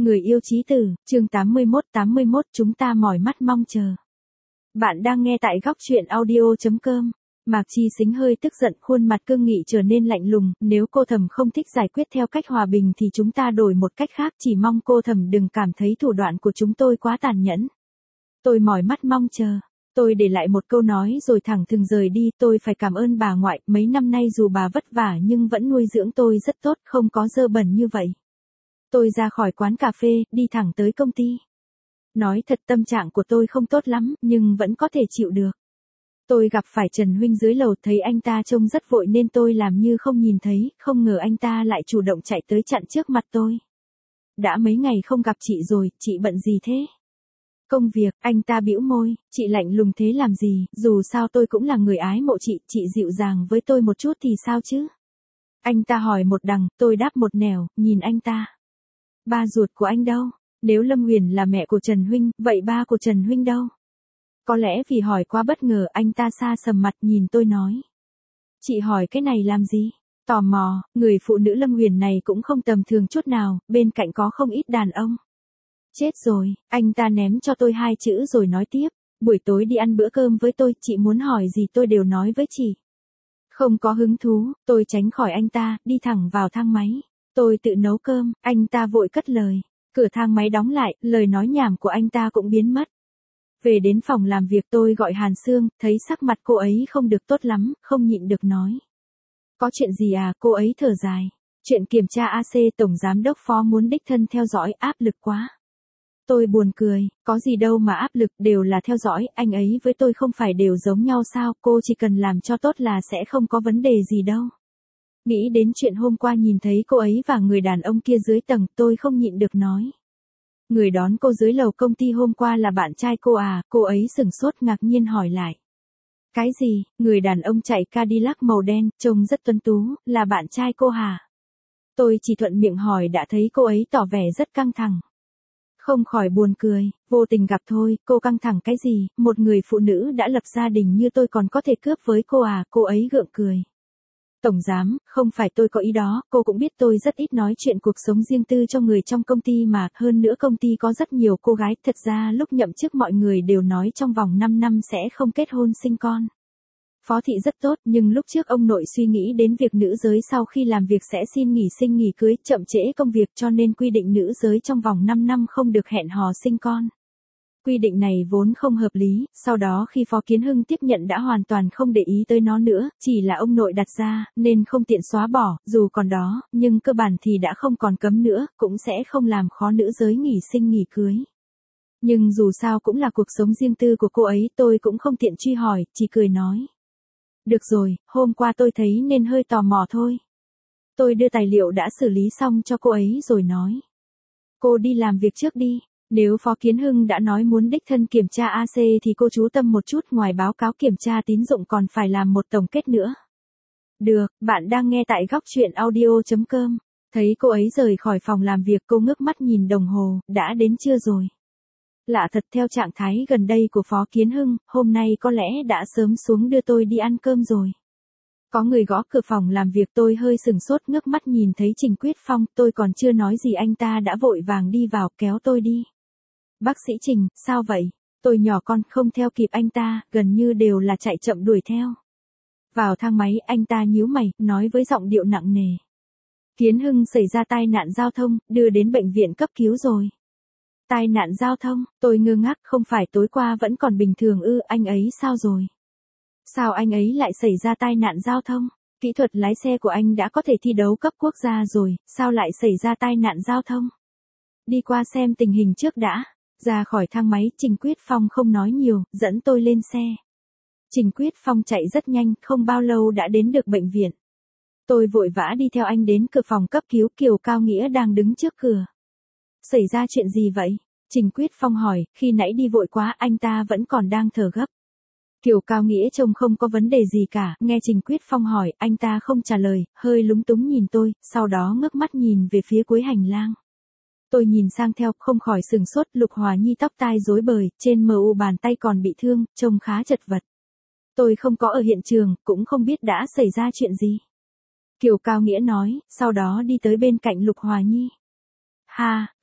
Người yêu chí tử, chương 81 chúng ta mỏi mắt mong chờ. Bạn đang nghe tại góc truyện audio.com. Mạc Chi Sính hơi tức giận, khuôn mặt cương nghị trở nên lạnh lùng, nếu cô Thầm không thích giải quyết theo cách hòa bình thì chúng ta đổi một cách khác, chỉ mong cô Thầm đừng cảm thấy thủ đoạn của chúng tôi quá tàn nhẫn. Tôi mỏi mắt mong chờ. Tôi để lại một câu nói rồi thẳng thừng rời đi, tôi phải cảm ơn bà ngoại, mấy năm nay dù bà vất vả nhưng vẫn nuôi dưỡng tôi rất tốt, không có dơ bẩn như vậy. Tôi ra khỏi quán cà phê, đi thẳng tới công ty. Nói thật tâm trạng của tôi không tốt lắm, nhưng vẫn có thể chịu được. Tôi gặp phải Trần Huynh dưới lầu, thấy anh ta trông rất vội nên tôi làm như không nhìn thấy, không ngờ anh ta lại chủ động chạy tới chặn trước mặt tôi. Đã mấy ngày không gặp chị rồi, chị bận gì thế? Công việc, anh ta bĩu môi, chị lạnh lùng thế làm gì, dù sao tôi cũng là người ái mộ chị dịu dàng với tôi một chút thì sao chứ? Anh ta hỏi một đằng, tôi đáp một nẻo, nhìn anh ta. Ba ruột của anh đâu? Nếu Lâm Huyền là mẹ của Trần Huynh, vậy ba của Trần Huynh đâu? Có lẽ vì hỏi quá bất ngờ, anh ta xa sầm mặt nhìn tôi nói. Chị hỏi cái này làm gì? Tò mò, người phụ nữ Lâm Huyền này cũng không tầm thường chút nào, bên cạnh có không ít đàn ông. Chết rồi, anh ta ném cho tôi 2 chữ rồi nói tiếp. Buổi tối đi ăn bữa cơm với tôi, chị muốn hỏi gì tôi đều nói với chị. Không có hứng thú, tôi tránh khỏi anh ta, đi thẳng vào thang máy. Tôi tự nấu cơm, anh ta vội cất lời. Cửa thang máy đóng lại, lời nói nhảm của anh ta cũng biến mất. Về đến phòng làm việc tôi gọi Hàn Sương, thấy sắc mặt cô ấy không được tốt lắm, không nhịn được nói. Có chuyện gì à, cô ấy thở dài. Chuyện kiểm tra AC Tổng Giám đốc Phó muốn đích thân theo dõi, áp lực quá. Tôi buồn cười, có gì đâu mà áp lực, đều là theo dõi, anh ấy với tôi không phải đều giống nhau sao, cô chỉ cần làm cho tốt là sẽ không có vấn đề gì đâu. Nghĩ đến chuyện hôm qua nhìn thấy cô ấy và người đàn ông kia dưới tầng, tôi không nhịn được nói. Người đón cô dưới lầu công ty hôm qua là bạn trai cô à, cô ấy sửng sốt ngạc nhiên hỏi lại. Cái gì, người đàn ông chạy Cadillac màu đen, trông rất tuấn tú, là bạn trai cô hả? Tôi chỉ thuận miệng hỏi đã thấy cô ấy tỏ vẻ rất căng thẳng. Không khỏi buồn cười, vô tình gặp thôi, cô căng thẳng cái gì, một người phụ nữ đã lập gia đình như tôi còn có thể cướp với cô à, cô ấy gượng cười. Tổng giám, không phải tôi có ý đó, cô cũng biết tôi rất ít nói chuyện cuộc sống riêng tư cho người trong công ty mà, hơn nữa công ty có rất nhiều cô gái, thật ra lúc nhậm chức mọi người đều nói trong vòng 5 năm sẽ không kết hôn sinh con. Phó thị rất tốt, nhưng lúc trước ông nội suy nghĩ đến việc nữ giới sau khi làm việc sẽ xin nghỉ sinh nghỉ cưới, chậm trễ công việc cho nên quy định nữ giới trong vòng 5 năm không được hẹn hò sinh con. Quy định này vốn không hợp lý, sau đó khi Phó Kiến Hưng tiếp nhận đã hoàn toàn không để ý tới nó nữa, chỉ là ông nội đặt ra, nên không tiện xóa bỏ, dù còn đó, nhưng cơ bản thì đã không còn cấm nữa, cũng sẽ không làm khó nữ giới nghỉ sinh nghỉ cưới. Nhưng dù sao cũng là cuộc sống riêng tư của cô ấy, tôi cũng không tiện truy hỏi, chỉ cười nói. Được rồi, hôm qua tôi thấy nên hơi tò mò thôi. Tôi đưa tài liệu đã xử lý xong cho cô ấy rồi nói. Cô đi làm việc trước đi. Nếu Phó Kiến Hưng đã nói muốn đích thân kiểm tra AC thì cô chú tâm một chút, ngoài báo cáo kiểm tra tín dụng còn phải làm một tổng kết nữa. Được, bạn đang nghe tại góc truyện audio.com. Thấy cô ấy rời khỏi phòng làm việc, cô ngước mắt nhìn đồng hồ, đã đến trưa rồi. Lạ thật, theo trạng thái gần đây của Phó Kiến Hưng, hôm nay có lẽ đã sớm xuống đưa tôi đi ăn cơm rồi. Có người gõ cửa phòng làm việc, tôi hơi sừng sốt, ngước mắt nhìn thấy Trình Quyết Phong, tôi còn chưa nói gì anh ta đã vội vàng đi vào, kéo tôi đi. Bác sĩ Trình, sao vậy? Tôi nhỏ con, không theo kịp anh ta, gần như đều là chạy chậm đuổi theo. Vào thang máy, anh ta nhíu mày, nói với giọng điệu nặng nề. Kiến Hưng xảy ra tai nạn giao thông, đưa đến bệnh viện cấp cứu rồi. Tai nạn giao thông, tôi ngơ ngác, không phải tối qua vẫn còn bình thường ư, anh ấy sao rồi? Sao anh ấy lại xảy ra tai nạn giao thông? Kỹ thuật lái xe của anh đã có thể thi đấu cấp quốc gia rồi, sao lại xảy ra tai nạn giao thông? Đi qua xem tình hình trước đã. Ra khỏi thang máy, Trình Quyết Phong không nói nhiều, dẫn tôi lên xe. Trình Quyết Phong chạy rất nhanh, không bao lâu đã đến được bệnh viện. Tôi vội vã đi theo anh đến cửa phòng cấp cứu, Kiều Cao Nghĩa đang đứng trước cửa. Xảy ra chuyện gì vậy? Trình Quyết Phong hỏi, khi nãy đi vội quá, anh ta vẫn còn đang thở gấp. Kiều Cao Nghĩa trông không có vấn đề gì cả, nghe Trình Quyết Phong hỏi, anh ta không trả lời, hơi lúng túng nhìn tôi, sau đó ngước mắt nhìn về phía cuối hành lang. Tôi nhìn sang theo, không khỏi sừng sốt, Lục Hòa Nhi tóc tai rối bời, trên MU bàn tay còn bị thương, trông khá chật vật. Tôi không có ở hiện trường, cũng không biết đã xảy ra chuyện gì. Kiều Cao Nghĩa nói, sau đó đi tới bên cạnh Lục Hòa Nhi.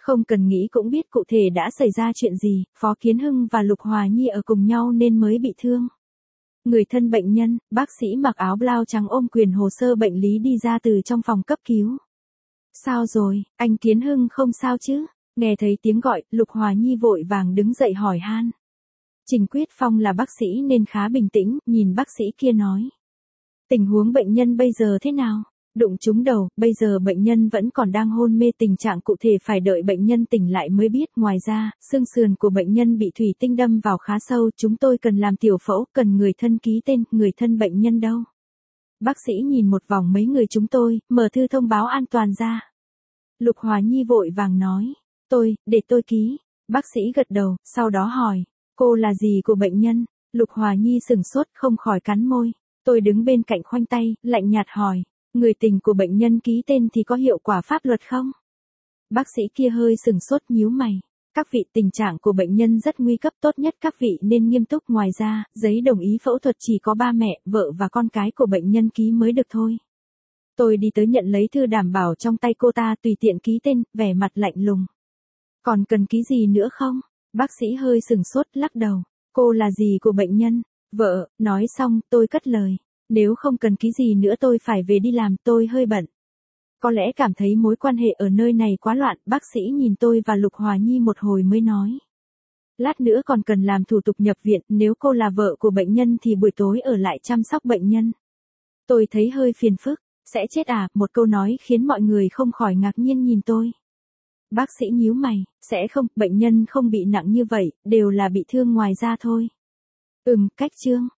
Không cần nghĩ cũng biết cụ thể đã xảy ra chuyện gì, Phó Kiến Hưng và Lục Hòa Nhi ở cùng nhau nên mới bị thương. Người thân bệnh nhân, bác sĩ mặc áo blau trắng ôm quyền hồ sơ bệnh lý đi ra từ trong phòng cấp cứu. Sao rồi, anh Kiến Hưng không sao chứ? Nghe thấy tiếng gọi, Lục Hòa Nhi vội vàng đứng dậy hỏi han. Trình Quyết Phong là bác sĩ nên khá bình tĩnh, nhìn bác sĩ kia nói. Tình huống bệnh nhân bây giờ thế nào? Đụng trúng đầu, bây giờ bệnh nhân vẫn còn đang hôn mê, tình trạng cụ thể phải đợi bệnh nhân tỉnh lại mới biết. Ngoài ra, xương sườn của bệnh nhân bị thủy tinh đâm vào khá sâu, chúng tôi cần làm tiểu phẫu, cần người thân ký tên, người thân bệnh nhân đâu? Bác sĩ nhìn một vòng mấy người chúng tôi, mở thư thông báo an toàn ra. Lục Hòa Nhi vội vàng nói, để tôi ký. Bác sĩ gật đầu, sau đó hỏi, cô là gì của bệnh nhân? Lục Hòa Nhi sửng sốt không khỏi cắn môi. Tôi đứng bên cạnh khoanh tay, lạnh nhạt hỏi, người tình của bệnh nhân ký tên thì có hiệu quả pháp luật không? Bác sĩ kia hơi sửng sốt nhíu mày. Các vị, tình trạng của bệnh nhân rất nguy cấp, tốt nhất các vị nên nghiêm túc. Ngoài ra, giấy đồng ý phẫu thuật chỉ có ba mẹ, vợ và con cái của bệnh nhân ký mới được thôi. Tôi đi tới nhận lấy thư đảm bảo trong tay cô ta, tùy tiện ký tên, vẻ mặt lạnh lùng. Còn cần ký gì nữa không? Bác sĩ hơi sửng sốt, lắc đầu. Cô là gì của bệnh nhân? Vợ. Nói xong, tôi cất lời. Nếu không cần ký gì nữa tôi phải về đi làm, tôi hơi bận. Có lẽ cảm thấy mối quan hệ ở nơi này quá loạn, bác sĩ nhìn tôi và Lục Hòa Nhi một hồi mới nói. Lát nữa còn cần làm thủ tục nhập viện, nếu cô là vợ của bệnh nhân thì buổi tối ở lại chăm sóc bệnh nhân. Tôi thấy hơi phiền phức. Sẽ chết à? Một câu nói khiến mọi người không khỏi ngạc nhiên nhìn tôi. Bác sĩ nhíu mày, sẽ không, bệnh nhân không bị nặng như vậy, đều là bị thương ngoài da thôi. Cách Trương,